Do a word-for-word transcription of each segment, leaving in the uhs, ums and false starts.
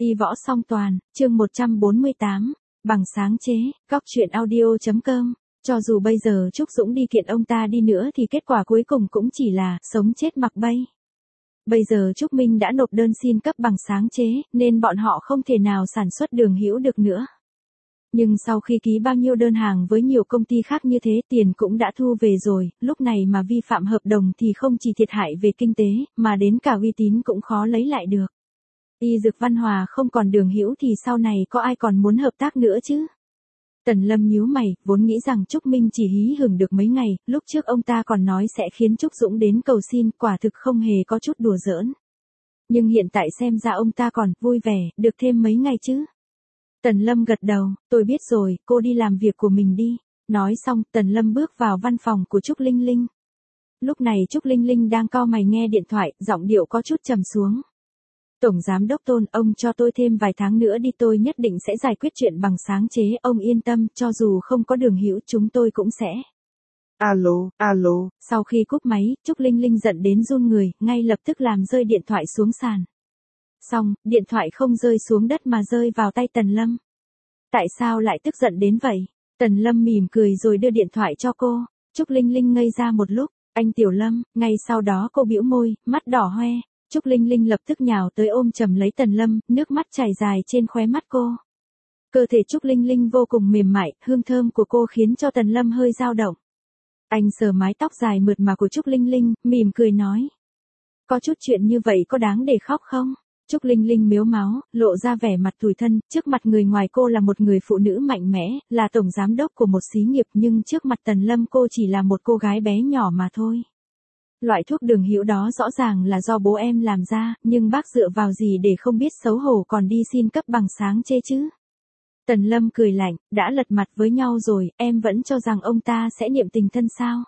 Y võ song toàn, chương một trăm bốn mươi tám, bằng sáng chế, góc truyện audio.com. Cho dù bây giờ Trúc Dũng đi kiện ông ta đi nữa thì kết quả cuối cùng cũng chỉ là sống chết mặc bay. Bây giờ Trúc Minh đã nộp đơn xin cấp bằng sáng chế, nên bọn họ không thể nào sản xuất Đường Hữu được nữa. Nhưng sau khi ký bao nhiêu đơn hàng với nhiều công ty khác như thế, tiền cũng đã thu về rồi, lúc này mà vi phạm hợp đồng thì không chỉ thiệt hại về kinh tế, mà đến cả uy tín cũng khó lấy lại được. Y Dược Văn Hòa không còn Đường Hữu thì sau này có ai còn muốn hợp tác nữa chứ? Tần Lâm nhíu mày, vốn nghĩ rằng Trúc Minh chỉ hí hửng được mấy ngày, lúc trước ông ta còn nói sẽ khiến Trúc Dũng đến cầu xin, quả thực không hề có chút đùa giỡn. Nhưng hiện tại xem ra ông ta còn vui vẻ, được thêm mấy ngày chứ. Tần Lâm gật đầu, tôi biết rồi, cô đi làm việc của mình đi. Nói xong, Tần Lâm bước vào văn phòng của Trúc Linh Linh. Lúc này Trúc Linh Linh đang cau mày nghe điện thoại, giọng điệu có chút trầm xuống. Tổng Giám Đốc Tôn, ông cho tôi thêm vài tháng nữa đi, tôi nhất định sẽ giải quyết chuyện bằng sáng chế, ông yên tâm, cho dù không có Đường Hữu chúng tôi cũng sẽ. Alo, alo. Sau khi cúp máy, Trúc Linh Linh giận đến run người, ngay lập tức làm rơi điện thoại xuống sàn. Xong, điện thoại không rơi xuống đất mà rơi vào tay Tần Lâm. Tại sao lại tức giận đến vậy? Tần Lâm mỉm cười rồi đưa điện thoại cho cô. Trúc Linh Linh ngây ra một lúc, anh Tiểu Lâm, ngay sau đó cô bĩu môi, mắt đỏ hoe. Trúc Linh Linh lập tức nhào tới ôm chầm lấy Tần Lâm, nước mắt chảy dài trên khóe mắt cô. Cơ thể Trúc Linh Linh vô cùng mềm mại, hương thơm của cô khiến cho Tần Lâm hơi dao động. Anh sờ mái tóc dài mượt mà của Trúc Linh Linh, mỉm cười nói. Có chút chuyện như vậy có đáng để khóc không? Trúc Linh Linh mếu máo, lộ ra vẻ mặt tủi thân, trước mặt người ngoài cô là một người phụ nữ mạnh mẽ, là tổng giám đốc của một xí nghiệp, nhưng trước mặt Tần Lâm cô chỉ là một cô gái bé nhỏ mà thôi. Loại thuốc Đường Hữu đó rõ ràng là do bố em làm ra, nhưng bác dựa vào gì để không biết xấu hổ còn đi xin cấp bằng sáng chế chứ? Tần Lâm cười lạnh, đã lật mặt với nhau rồi, em vẫn cho rằng ông ta sẽ niệm tình thân sao?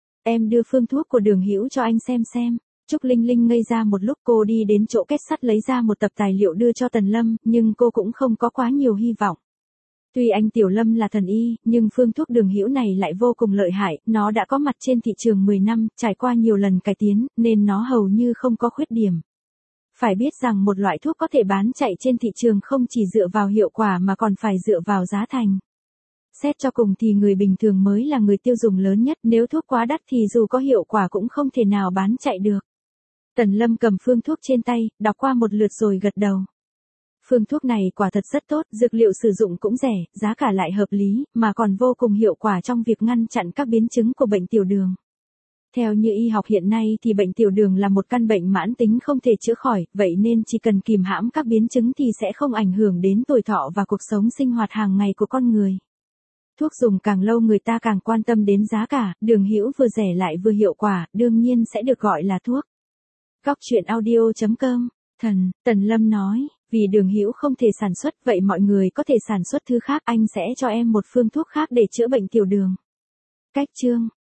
Em đưa phương thuốc của Đường Hữu cho anh xem xem. Trúc Linh Linh ngây ra một lúc, cô đi đến chỗ kết sắt lấy ra một tập tài liệu đưa cho Tần Lâm, nhưng cô cũng không có quá nhiều hy vọng. Tuy anh Tiểu Lâm là thần y, nhưng phương thuốc Đường Hữu này lại vô cùng lợi hại, nó đã có mặt trên thị trường mười năm, trải qua nhiều lần cải tiến, nên nó hầu như không có khuyết điểm. Phải biết rằng một loại thuốc có thể bán chạy trên thị trường không chỉ dựa vào hiệu quả mà còn phải dựa vào giá thành. Xét cho cùng thì người bình thường mới là người tiêu dùng lớn nhất, nếu thuốc quá đắt thì dù có hiệu quả cũng không thể nào bán chạy được. Tần Lâm cầm phương thuốc trên tay, đọc qua một lượt rồi gật đầu. Phương thuốc này quả thật rất tốt, dược liệu sử dụng cũng rẻ, giá cả lại hợp lý, mà còn vô cùng hiệu quả trong việc ngăn chặn các biến chứng của bệnh tiểu đường. Theo như y học hiện nay thì bệnh tiểu đường là một căn bệnh mãn tính không thể chữa khỏi, vậy nên chỉ cần kìm hãm các biến chứng thì sẽ không ảnh hưởng đến tuổi thọ và cuộc sống sinh hoạt hàng ngày của con người. Thuốc dùng càng lâu người ta càng quan tâm đến giá cả, Đường Hữu vừa rẻ lại vừa hiệu quả, đương nhiên sẽ được gọi là thuốc. Góc truyện audio.com. Thần, Tần Lâm nói, vì Đường Hữu không thể sản xuất, vậy mọi người có thể sản xuất thứ khác, anh sẽ cho em một phương thuốc khác để chữa bệnh tiểu đường. Cách chương.